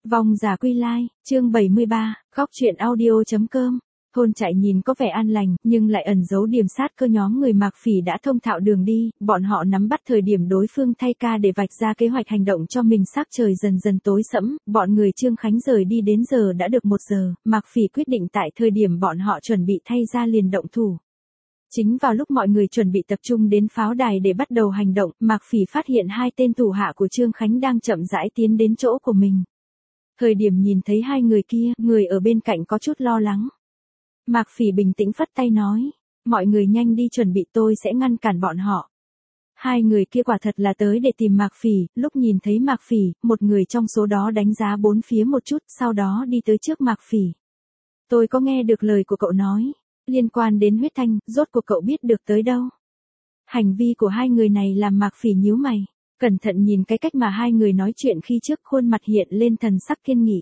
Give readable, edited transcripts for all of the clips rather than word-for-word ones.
Vong giả quy lai, chương 73, góc truyện audio.com. Thôn Trại nhìn có vẻ an lành, nhưng lại ẩn giấu điểm sát cơ. Nhóm người Mạc Phỉ đã thông thạo đường đi, bọn họ nắm bắt thời điểm đối phương thay ca để vạch ra kế hoạch hành động cho mình. Sắc trời dần dần tối sẫm, bọn người Trương Khánh rời đi đến giờ đã được 1 giờ, Mạc Phỉ quyết định tại thời điểm bọn họ chuẩn bị thay ra liền động thủ. Chính vào lúc mọi người chuẩn bị tập trung đến pháo đài để bắt đầu hành động, Mạc Phỉ phát hiện 2 tên thủ hạ của Trương Khánh đang chậm rãi tiến đến chỗ của mình. Thời điểm nhìn thấy 2 người kia, người ở bên cạnh có chút lo lắng. Mạc Phỉ bình tĩnh phất tay nói, mọi người nhanh đi chuẩn bị, tôi sẽ ngăn cản bọn họ. 2 người kia quả thật là tới để tìm Mạc Phỉ. Lúc nhìn thấy Mạc Phỉ, một người trong số đó đánh giá bốn phía một chút, sau đó đi tới trước Mạc Phỉ. Tôi có nghe được lời của cậu nói, liên quan đến huyết thanh, rốt cuộc cậu biết được tới đâu? Hành vi của 2 người này làm Mạc Phỉ nhíu mày, cẩn thận nhìn cái cách mà 2 người nói chuyện khi trước, khuôn mặt hiện lên thần sắc kiên nghị.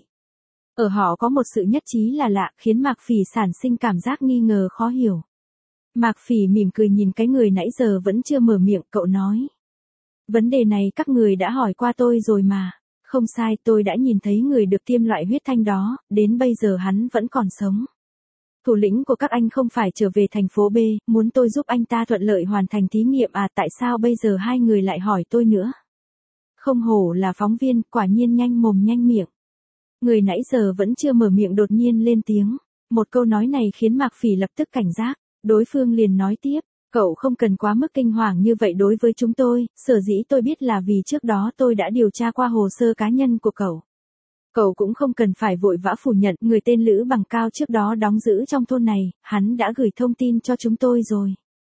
Ở họ có một sự nhất trí là lạ, khiến Mạc Phỉ sản sinh cảm giác nghi ngờ khó hiểu. Mạc Phỉ mỉm cười nhìn cái người nãy giờ vẫn chưa mở miệng, cậu nói. Vấn đề này các người đã hỏi qua tôi rồi mà. Không sai, tôi đã nhìn thấy người được tiêm loại huyết thanh đó, đến bây giờ hắn vẫn còn sống. Thủ lĩnh của các anh không phải trở về thành phố B, muốn tôi giúp anh ta thuận lợi hoàn thành thí nghiệm à? Tại sao bây giờ 2 người lại hỏi tôi nữa? Không hổ là phóng viên, quả nhiên nhanh mồm nhanh miệng. Người nãy giờ vẫn chưa mở miệng đột nhiên lên tiếng. Một câu nói này khiến Mạc Phỉ lập tức cảnh giác. Đối phương liền nói tiếp, cậu không cần quá mức kinh hoàng như vậy đối với chúng tôi, sở dĩ tôi biết là vì trước đó tôi đã điều tra qua hồ sơ cá nhân của cậu. Cậu cũng không cần phải vội vã phủ nhận, người tên Lữ Bằng Cao trước đó đóng giữ trong thôn này, hắn đã gửi thông tin cho chúng tôi rồi.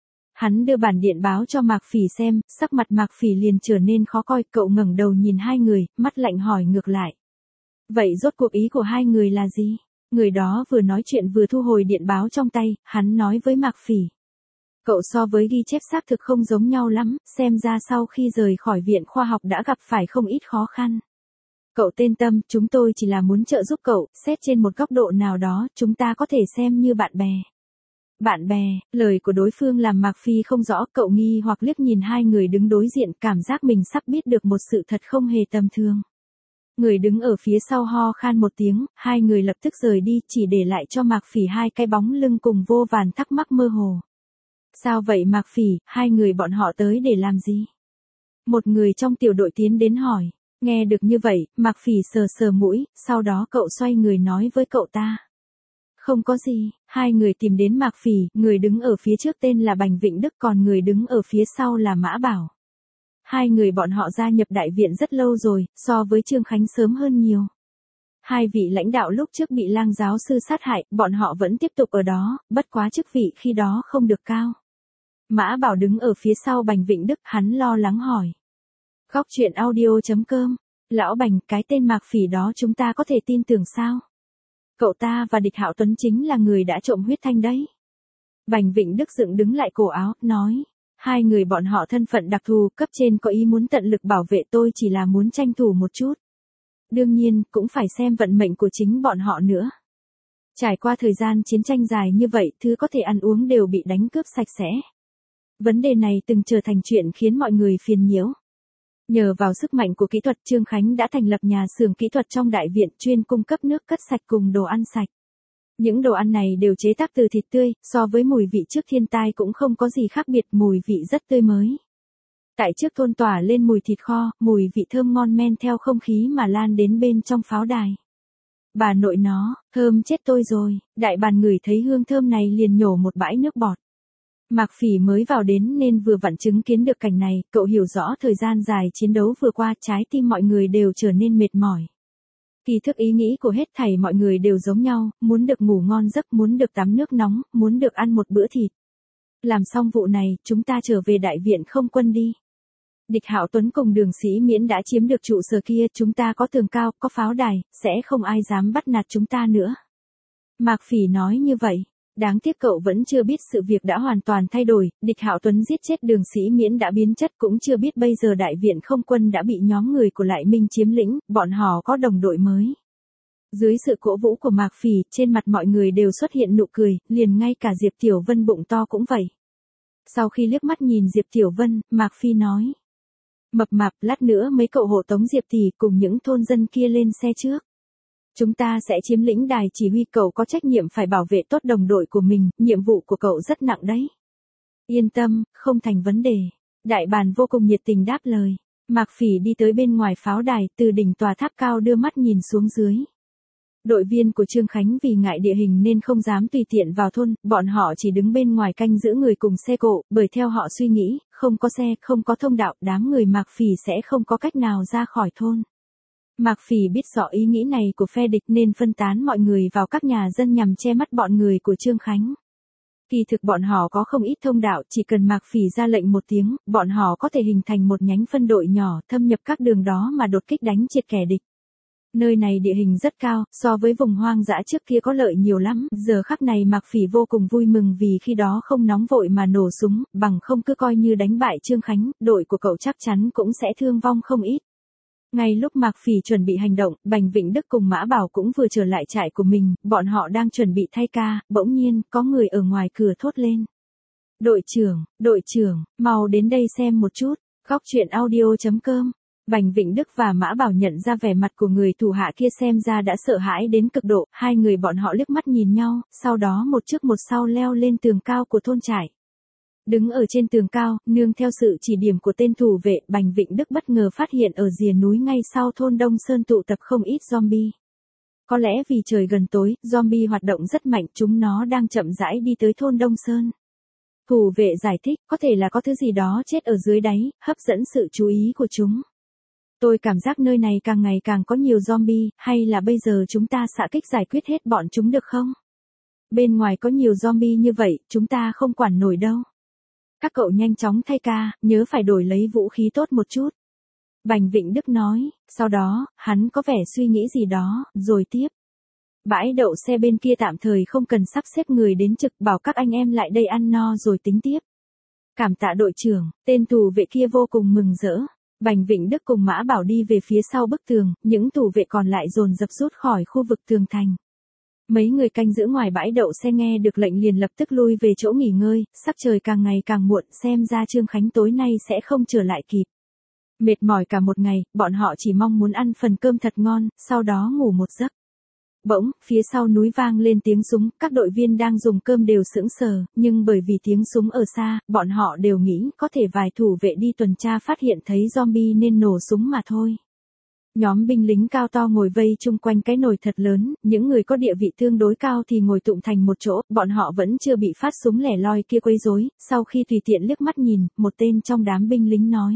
Hắn đưa bản điện báo cho Mạc Phỉ xem, sắc mặt Mạc Phỉ liền trở nên khó coi, cậu ngẩng đầu nhìn 2 người, mắt lạnh hỏi ngược lại. Vậy rốt cuộc ý của 2 người là gì? Người đó vừa nói chuyện vừa thu hồi điện báo trong tay, hắn nói với Mạc Phỉ. Cậu so với ghi chép xác thực không giống nhau lắm, xem ra sau khi rời khỏi viện khoa học đã gặp phải không ít khó khăn. Cậu yên tâm, chúng tôi chỉ là muốn trợ giúp cậu, xét trên một góc độ nào đó, chúng ta có thể xem như bạn bè. Bạn bè, lời của đối phương làm Mạc Phỉ không rõ, cậu nghi hoặc liếc nhìn 2 người đứng đối diện, cảm giác mình sắp biết được một sự thật không hề tầm thường. Người đứng ở phía sau ho khan một tiếng, 2 người lập tức rời đi, chỉ để lại cho Mạc Phỉ 2 cái bóng lưng cùng vô vàn thắc mắc mơ hồ. Sao vậy Mạc Phỉ, 2 người bọn họ tới để làm gì? Một người trong tiểu đội tiến đến hỏi. Nghe được như vậy, Mạc Phỉ sờ sờ mũi, sau đó cậu xoay người nói với cậu ta. Không có gì. 2 người tìm đến Mạc Phỉ, người đứng ở phía trước tên là Bành Vịnh Đức, còn người đứng ở phía sau là Mã Bảo. 2 người bọn họ gia nhập đại viện rất lâu rồi, so với Trương Khánh sớm hơn nhiều. 2 vị lãnh đạo lúc trước bị Lang giáo sư sát hại, bọn họ vẫn tiếp tục ở đó, bất quá chức vị khi đó không được cao. Mã Bảo đứng ở phía sau Bành Vịnh Đức, hắn lo lắng hỏi. Góc truyện audio.com. Lão Bành, cái tên Mạc Phỉ đó chúng ta có thể tin tưởng sao? Cậu ta và Địch Hạo Tuấn chính là người đã trộm huyết thanh đấy. Bành Vịnh Đức dựng đứng lại cổ áo, nói. 2 người bọn họ thân phận đặc thù, cấp trên có ý muốn tận lực bảo vệ, tôi chỉ là muốn tranh thủ một chút. Đương nhiên, cũng phải xem vận mệnh của chính bọn họ nữa. Trải qua thời gian chiến tranh dài như vậy, thứ có thể ăn uống đều bị đánh cướp sạch sẽ. Vấn đề này từng trở thành chuyện khiến mọi người phiền nhiễu. Nhờ vào sức mạnh của kỹ thuật, Trương Khánh đã thành lập nhà xưởng kỹ thuật trong đại viện chuyên cung cấp nước cất sạch cùng đồ ăn sạch. Những đồ ăn này đều chế tác từ thịt tươi, so với mùi vị trước thiên tai cũng không có gì khác biệt, mùi vị rất tươi mới. Tại trước thôn tỏa lên mùi thịt kho, mùi vị thơm ngon men theo không khí mà lan đến bên trong pháo đài. Bà nội nó, thơm chết tôi rồi, đại bàn ngửi thấy hương thơm này liền nhổ một bãi nước bọt. Mạc Phỉ mới vào đến nên vừa vặn chứng kiến được cảnh này, cậu hiểu rõ thời gian dài chiến đấu vừa qua, trái tim mọi người đều trở nên mệt mỏi. Kỳ thực ý nghĩ của hết thảy mọi người đều giống nhau, muốn được ngủ ngon giấc, muốn được tắm nước nóng, muốn được ăn một bữa thịt. Làm xong vụ này, chúng ta trở về đại viện không quân đi. Địch Hạo Tuấn cùng Đường Sĩ Miễn đã chiếm được trụ sở kia, chúng ta có tường cao, có pháo đài, sẽ không ai dám bắt nạt chúng ta nữa. Mạc Phỉ nói như vậy. Đáng tiếc cậu vẫn chưa biết sự việc đã hoàn toàn thay đổi, Địch Hạo Tuấn giết chết Đường Sĩ Miễn đã biến chất, cũng chưa biết bây giờ đại viện không quân đã bị nhóm người của Lại Minh chiếm lĩnh, bọn họ có đồng đội mới. Dưới sự cổ vũ của Mạc Phỉ, trên mặt mọi người đều xuất hiện nụ cười, liền ngay cả Diệp Tiểu Vân bụng to cũng vậy. Sau khi liếc mắt nhìn Diệp Tiểu Vân, Mạc Phỉ nói. Mập mạp, lát nữa mấy cậu hộ tống Diệp tỷ cùng những thôn dân kia lên xe trước. Chúng ta sẽ chiếm lĩnh đài chỉ huy, cậu có trách nhiệm phải bảo vệ tốt đồng đội của mình, nhiệm vụ của cậu rất nặng đấy. Yên tâm, không thành vấn đề. Đại bàng vô cùng nhiệt tình đáp lời. Mạc Phỉ đi tới bên ngoài pháo đài, từ đỉnh tòa tháp cao đưa mắt nhìn xuống dưới. Đội viên của Trương Khánh vì ngại địa hình nên không dám tùy tiện vào thôn, bọn họ chỉ đứng bên ngoài canh giữ người cùng xe cộ, bởi theo họ suy nghĩ, không có xe, không có thông đạo, đám người Mạc Phỉ sẽ không có cách nào ra khỏi thôn. Mạc Phỉ biết rõ ý nghĩ này của phe địch nên phân tán mọi người vào các nhà dân nhằm che mắt bọn người của Trương Khánh. Kỳ thực bọn họ có không ít thông đạo, chỉ cần Mạc Phỉ ra lệnh một tiếng, bọn họ có thể hình thành một nhánh phân đội nhỏ, thâm nhập các đường đó mà đột kích đánh triệt kẻ địch. Nơi này địa hình rất cao, so với vùng hoang dã trước kia có lợi nhiều lắm, giờ khắc này Mạc Phỉ vô cùng vui mừng vì khi đó không nóng vội mà nổ súng, bằng không cứ coi như đánh bại Trương Khánh, đội của cậu chắc chắn cũng sẽ thương vong không ít. Ngay lúc Mạc Phỉ chuẩn bị hành động, Bành Vịnh Đức cùng Mã Bảo cũng vừa trở lại trại của mình, bọn họ đang chuẩn bị thay ca, bỗng nhiên, có người ở ngoài cửa thốt lên. Đội trưởng, mau đến đây xem một chút, Góc Truyện Audio.com. Bành Vịnh Đức và Mã Bảo nhận ra vẻ mặt của người thủ hạ kia xem ra đã sợ hãi đến cực độ, hai người bọn họ liếc mắt nhìn nhau, sau đó một trước một sau leo lên tường cao của thôn trại. Đứng ở trên tường cao, nương theo sự chỉ điểm của tên thủ vệ, Bành Vịnh Đức bất ngờ phát hiện ở rìa núi ngay sau thôn Đông Sơn tụ tập không ít zombie. Có lẽ vì trời gần tối, zombie hoạt động rất mạnh, chúng nó đang chậm rãi đi tới thôn Đông Sơn. Thủ vệ giải thích, có thể là có thứ gì đó chết ở dưới đáy, hấp dẫn sự chú ý của chúng. Tôi cảm giác nơi này càng ngày càng có nhiều zombie, hay là bây giờ chúng ta xạ kích giải quyết hết bọn chúng được không? Bên ngoài có nhiều zombie như vậy, chúng ta không quản nổi đâu. Các cậu nhanh chóng thay ca, nhớ phải đổi lấy vũ khí tốt một chút. Bành Vịnh Đức nói, sau đó, hắn có vẻ suy nghĩ gì đó, rồi tiếp. Bãi đậu xe bên kia tạm thời không cần sắp xếp người đến trực, bảo các anh em lại đây ăn no rồi tính tiếp. Cảm tạ đội trưởng, tên thủ vệ kia vô cùng mừng rỡ. Bành Vịnh Đức cùng Mã Bảo đi về phía sau bức tường, những thủ vệ còn lại dồn dập rút khỏi khu vực tường thành. Mấy người canh giữ ngoài bãi đậu xe nghe được lệnh liền lập tức lui về chỗ nghỉ ngơi, sắc trời càng ngày càng muộn, xem ra Trương Khánh tối nay sẽ không trở lại kịp. Mệt mỏi cả một ngày, bọn họ chỉ mong muốn ăn phần cơm thật ngon, sau đó ngủ một giấc. Bỗng, phía sau núi vang lên tiếng súng, các đội viên đang dùng cơm đều sững sờ, nhưng bởi vì tiếng súng ở xa, bọn họ đều nghĩ có thể vài thủ vệ đi tuần tra phát hiện thấy zombie nên nổ súng mà thôi. Nhóm binh lính cao to ngồi vây chung quanh cái nồi thật lớn, những người có địa vị tương đối cao thì ngồi tụng thành một chỗ, bọn họ vẫn chưa bị phát súng lẻ loi kia quấy rối. Sau khi tùy tiện liếc mắt nhìn, một tên trong đám binh lính nói.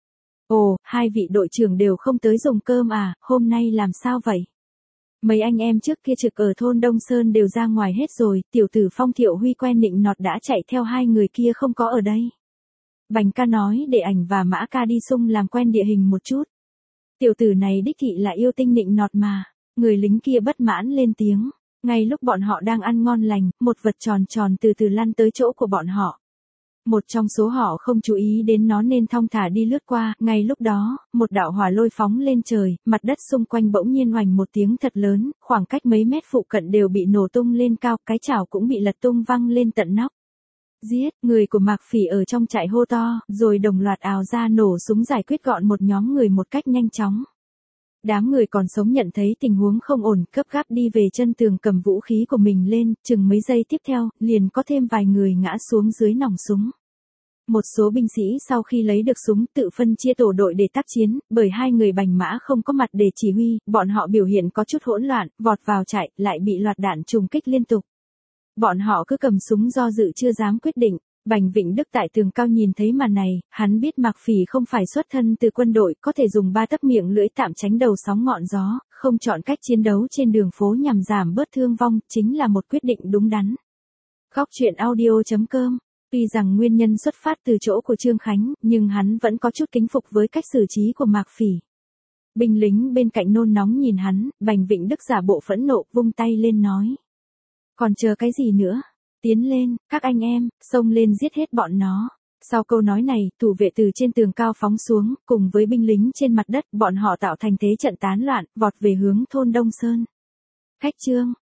Ồ, hai vị đội trưởng đều không tới dùng cơm à, hôm nay làm sao vậy? Mấy anh em trước kia trực ở thôn Đông Sơn đều ra ngoài hết rồi, tiểu tử Phong Thiệu Huy quen nịnh nọt đã chạy theo hai người kia không có ở đây. Bành ca nói để ảnh và Mã ca đi xung làm quen địa hình một chút. Tiểu tử này đích thị là yêu tinh nịnh nọt mà, người lính kia bất mãn lên tiếng. Ngay lúc bọn họ đang ăn ngon lành, một vật tròn tròn từ từ lăn tới chỗ của bọn họ. Một trong số họ không chú ý đến nó nên thong thả đi lướt qua, ngay lúc đó, một đạo hỏa lôi phóng lên trời, mặt đất xung quanh bỗng nhiên oành một tiếng thật lớn, khoảng cách mấy mét phụ cận đều bị nổ tung lên cao, cái chảo cũng bị lật tung văng lên tận nóc. Giết, người của Mạc Phỉ ở trong trại hô to, rồi đồng loạt ào ra nổ súng giải quyết gọn một nhóm người một cách nhanh chóng. Đám người còn sống nhận thấy tình huống không ổn, gấp gáp đi về chân tường cầm vũ khí của mình lên, chừng mấy giây tiếp theo, liền có thêm vài người ngã xuống dưới nòng súng. Một số binh sĩ sau khi lấy được súng tự phân chia tổ đội để tác chiến, bởi hai người Bành Mã không có mặt để chỉ huy, bọn họ biểu hiện có chút hỗn loạn, vọt vào trại, lại bị loạt đạn trùng kích liên tục. Bọn họ cứ cầm súng do dự chưa dám quyết định. Bành Vịnh Đức tại tường cao nhìn thấy màn này, hắn biết Mạc Phỉ không phải xuất thân từ quân đội, có thể dùng ba tấc miệng lưỡi tạm tránh đầu sóng ngọn gió, không chọn cách chiến đấu trên đường phố nhằm giảm bớt thương vong, chính là một quyết định đúng đắn. Góc Truyện Audio.com. Tuy rằng nguyên nhân xuất phát từ chỗ của Trương Khánh, nhưng hắn vẫn có chút kính phục với cách xử trí của Mạc Phỉ. Binh lính bên cạnh nôn nóng nhìn hắn, Bành Vịnh Đức giả bộ phẫn nộ, vung tay lên nói. Còn chờ cái gì nữa? Tiến lên, các anh em, xông lên giết hết bọn nó. Sau câu nói này, thủ vệ từ trên tường cao phóng xuống, cùng với binh lính trên mặt đất, bọn họ tạo thành thế trận tán loạn, vọt về hướng thôn Đông Sơn. Khách Trương,